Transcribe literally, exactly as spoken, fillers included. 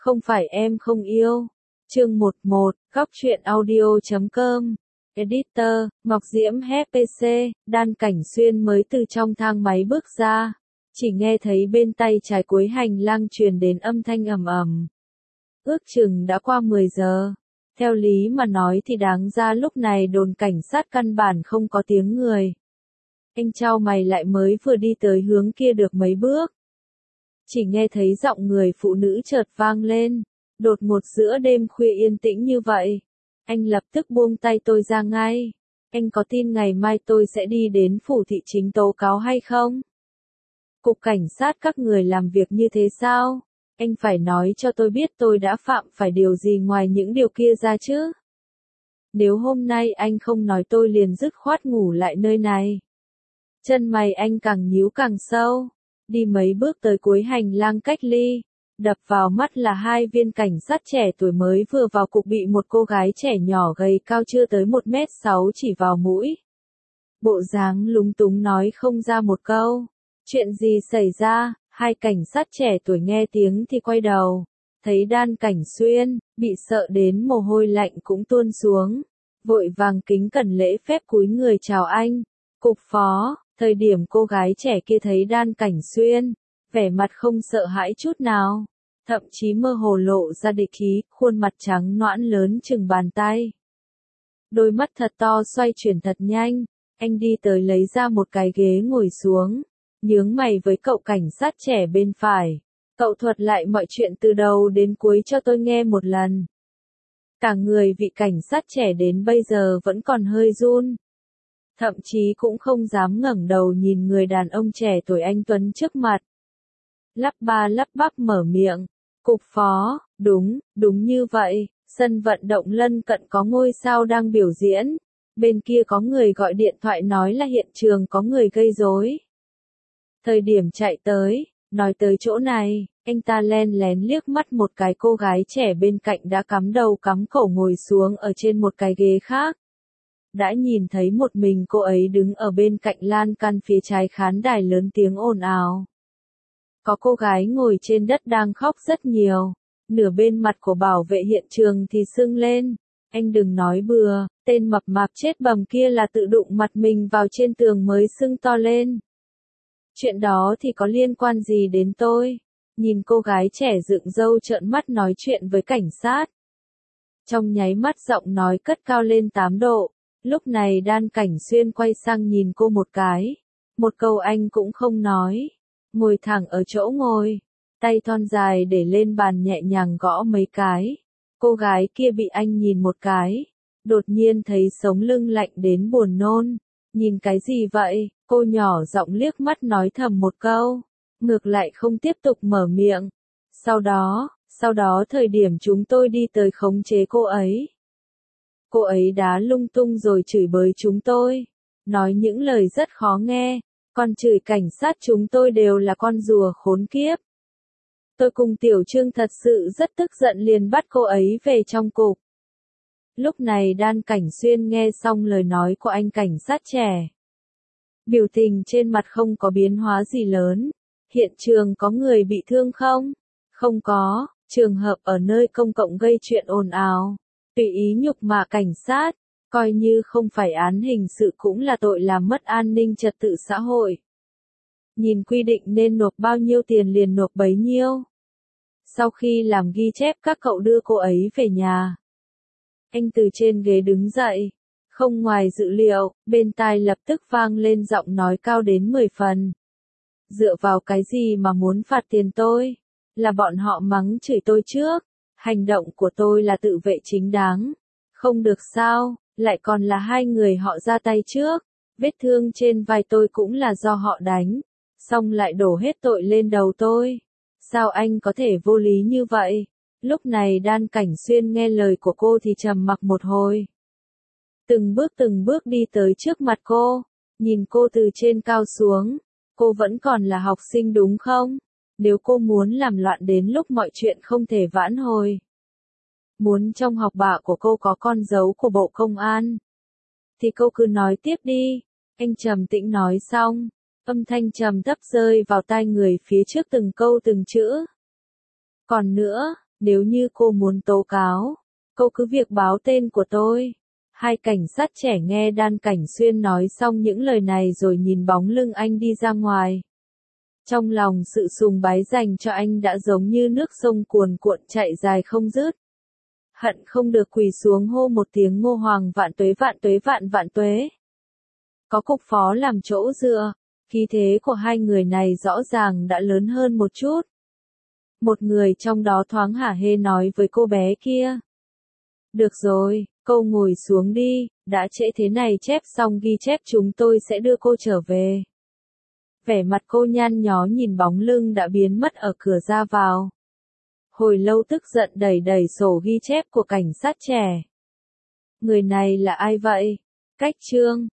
Không phải em không yêu. Chương mười một, góc truyện audio chấm com. Editor, Ngọc Diễm hát pê xê, Đan Cảnh Xuyên mới từ trong thang máy bước ra. Chỉ nghe thấy bên tay trái cuối hành lang truyền đến âm thanh ầm ầm. Ước chừng đã qua mười giờ. Theo lý mà nói thì đáng ra lúc này đồn cảnh sát căn bản không có tiếng người. Anh chau mày lại mới vừa đi tới hướng kia được mấy bước. Chỉ nghe thấy giọng người phụ nữ chợt vang lên, đột ngột giữa đêm khuya yên tĩnh như vậy. Anh lập tức buông tay tôi ra ngay. Anh có tin ngày mai tôi sẽ đi đến phủ thị chính tố cáo hay không? Cục cảnh sát các người làm việc như thế sao? Anh phải nói cho tôi biết tôi đã phạm phải điều gì ngoài những điều kia ra chứ? Nếu hôm nay anh không nói tôi liền dứt khoát ngủ lại nơi này. Chân mày anh càng nhíu càng sâu. Đi mấy bước tới cuối hành lang cách ly, đập vào mắt là hai viên cảnh sát trẻ tuổi mới vừa vào cục bị một cô gái trẻ nhỏ gầy cao chưa tới một mét sáu chỉ vào mũi. Bộ dáng lúng túng nói không ra một câu. Chuyện gì xảy ra? Hai cảnh sát trẻ tuổi nghe tiếng thì quay đầu, thấy Đan Cảnh Xuyên, bị sợ đến mồ hôi lạnh cũng tuôn xuống. Vội vàng kính cẩn lễ phép cúi người chào anh. Cục phó. Thời điểm cô gái trẻ kia thấy Đan Cảnh Xuyên, vẻ mặt không sợ hãi chút nào, thậm chí mơ hồ lộ ra địch ý, khuôn mặt trắng nõn lớn chừng bàn tay. Đôi mắt thật to xoay chuyển thật nhanh, anh đi tới lấy ra một cái ghế ngồi xuống, nhướng mày với cậu cảnh sát trẻ bên phải. Cậu thuật lại mọi chuyện từ đầu đến cuối cho tôi nghe một lần. Cả người vị cảnh sát trẻ đến bây giờ vẫn còn hơi run. Thậm chí cũng không dám ngẩng đầu nhìn người đàn ông trẻ tuổi anh tuấn trước mặt. Lắp ba lắp bắp mở miệng. Cục phó, đúng, đúng như vậy, sân vận động lân cận có ngôi sao đang biểu diễn. Bên kia có người gọi điện thoại nói là hiện trường có người gây rối. Thời điểm chạy tới, nói tới chỗ này, anh ta len lén liếc mắt một cái cô gái trẻ bên cạnh đã cắm đầu cắm cổ ngồi xuống ở trên một cái ghế khác. Đã nhìn thấy một mình cô ấy đứng ở bên cạnh lan can phía trái khán đài lớn tiếng ồn ào. Có cô gái ngồi trên đất đang khóc rất nhiều, nửa bên mặt của bảo vệ hiện trường thì sưng lên. Anh đừng nói bừa, tên mập mạp chết bầm kia là tự đụng mặt mình vào trên tường mới sưng to lên. Chuyện đó thì có liên quan gì đến tôi? Nhìn cô gái trẻ dựng râu trợn mắt nói chuyện với cảnh sát. Trong nháy mắt giọng nói cất cao lên tám độ. Lúc này Đan Cảnh Xuyên quay sang nhìn cô một cái. Một câu anh cũng không nói. Ngồi thẳng ở chỗ ngồi. Tay thon dài để lên bàn nhẹ nhàng gõ mấy cái. Cô gái kia bị anh nhìn một cái. Đột nhiên thấy sống lưng lạnh đến buồn nôn. Nhìn cái gì vậy? Cô nhỏ giọng liếc mắt nói thầm một câu. Ngược lại không tiếp tục mở miệng. Sau đó, sau đó thời điểm chúng tôi đi tới khống chế cô ấy. Cô ấy đá lung tung rồi chửi bới chúng tôi. Nói những lời rất khó nghe. Còn chửi cảnh sát chúng tôi đều là con rùa khốn kiếp. Tôi cùng Tiểu Trương thật sự rất tức giận liền bắt cô ấy về trong cục. Lúc này Đan Cảnh Xuyên nghe xong lời nói của anh cảnh sát trẻ. Biểu tình trên mặt không có biến hóa gì lớn. Hiện trường có người bị thương không? Không có. Trường hợp ở nơi công cộng gây chuyện ồn ào. Tùy ý nhục mạ cảnh sát, coi như không phải án hình sự cũng là tội làm mất an ninh trật tự xã hội. Nhìn quy định nên nộp bao nhiêu tiền liền nộp bấy nhiêu. Sau khi làm ghi chép các cậu đưa cô ấy về nhà. Anh từ trên ghế đứng dậy. Không ngoài dự liệu, bên tai lập tức vang lên giọng nói cao đến mười phần. Dựa vào cái gì mà muốn phạt tiền tôi? Là bọn họ mắng chửi tôi trước. Hành động của tôi là tự vệ chính đáng. Không được sao, lại còn là hai người họ ra tay trước. Vết thương trên vai tôi cũng là do họ đánh. Xong lại đổ hết tội lên đầu tôi. Sao anh có thể vô lý như vậy? Lúc này Đan Cảnh Xuyên nghe lời của cô thì trầm mặc một hồi. Từng bước từng bước đi tới trước mặt cô. Nhìn cô từ trên cao xuống. Cô vẫn còn là học sinh đúng không? Nếu cô muốn làm loạn đến lúc mọi chuyện không thể vãn hồi. Muốn trong học bạ của cô có con dấu của Bộ Công an. Thì cô cứ nói tiếp đi. Anh trầm tĩnh nói xong. Âm thanh trầm thấp rơi vào tai người phía trước từng câu từng chữ. Còn nữa, Nếu như cô muốn tố cáo, cô cứ việc báo tên của tôi. Hai cảnh sát trẻ nghe Đan Cảnh Xuyên nói xong những lời này rồi nhìn bóng lưng anh đi ra ngoài. Trong lòng sự sùng bái dành cho anh đã giống như nước sông cuồn cuộn chạy dài không dứt. Hận không được quỳ xuống hô một tiếng Ngô Hoàng vạn tuế vạn tuế vạn vạn tuế. Có cục phó làm chỗ dựa, khí thế của hai người này rõ ràng đã lớn hơn một chút. Một người trong đó thoáng hả hê nói với cô bé kia. Được rồi, cô ngồi xuống đi, đã trễ thế này chép xong ghi chép chúng tôi sẽ đưa cô trở về. Vẻ mặt cô nhăn nhó nhìn bóng lưng đã biến mất ở cửa ra vào. Hồi lâu tức giận đẩy đẩy sổ ghi chép của cảnh sát trẻ. Người này là ai vậy? Cách Trương.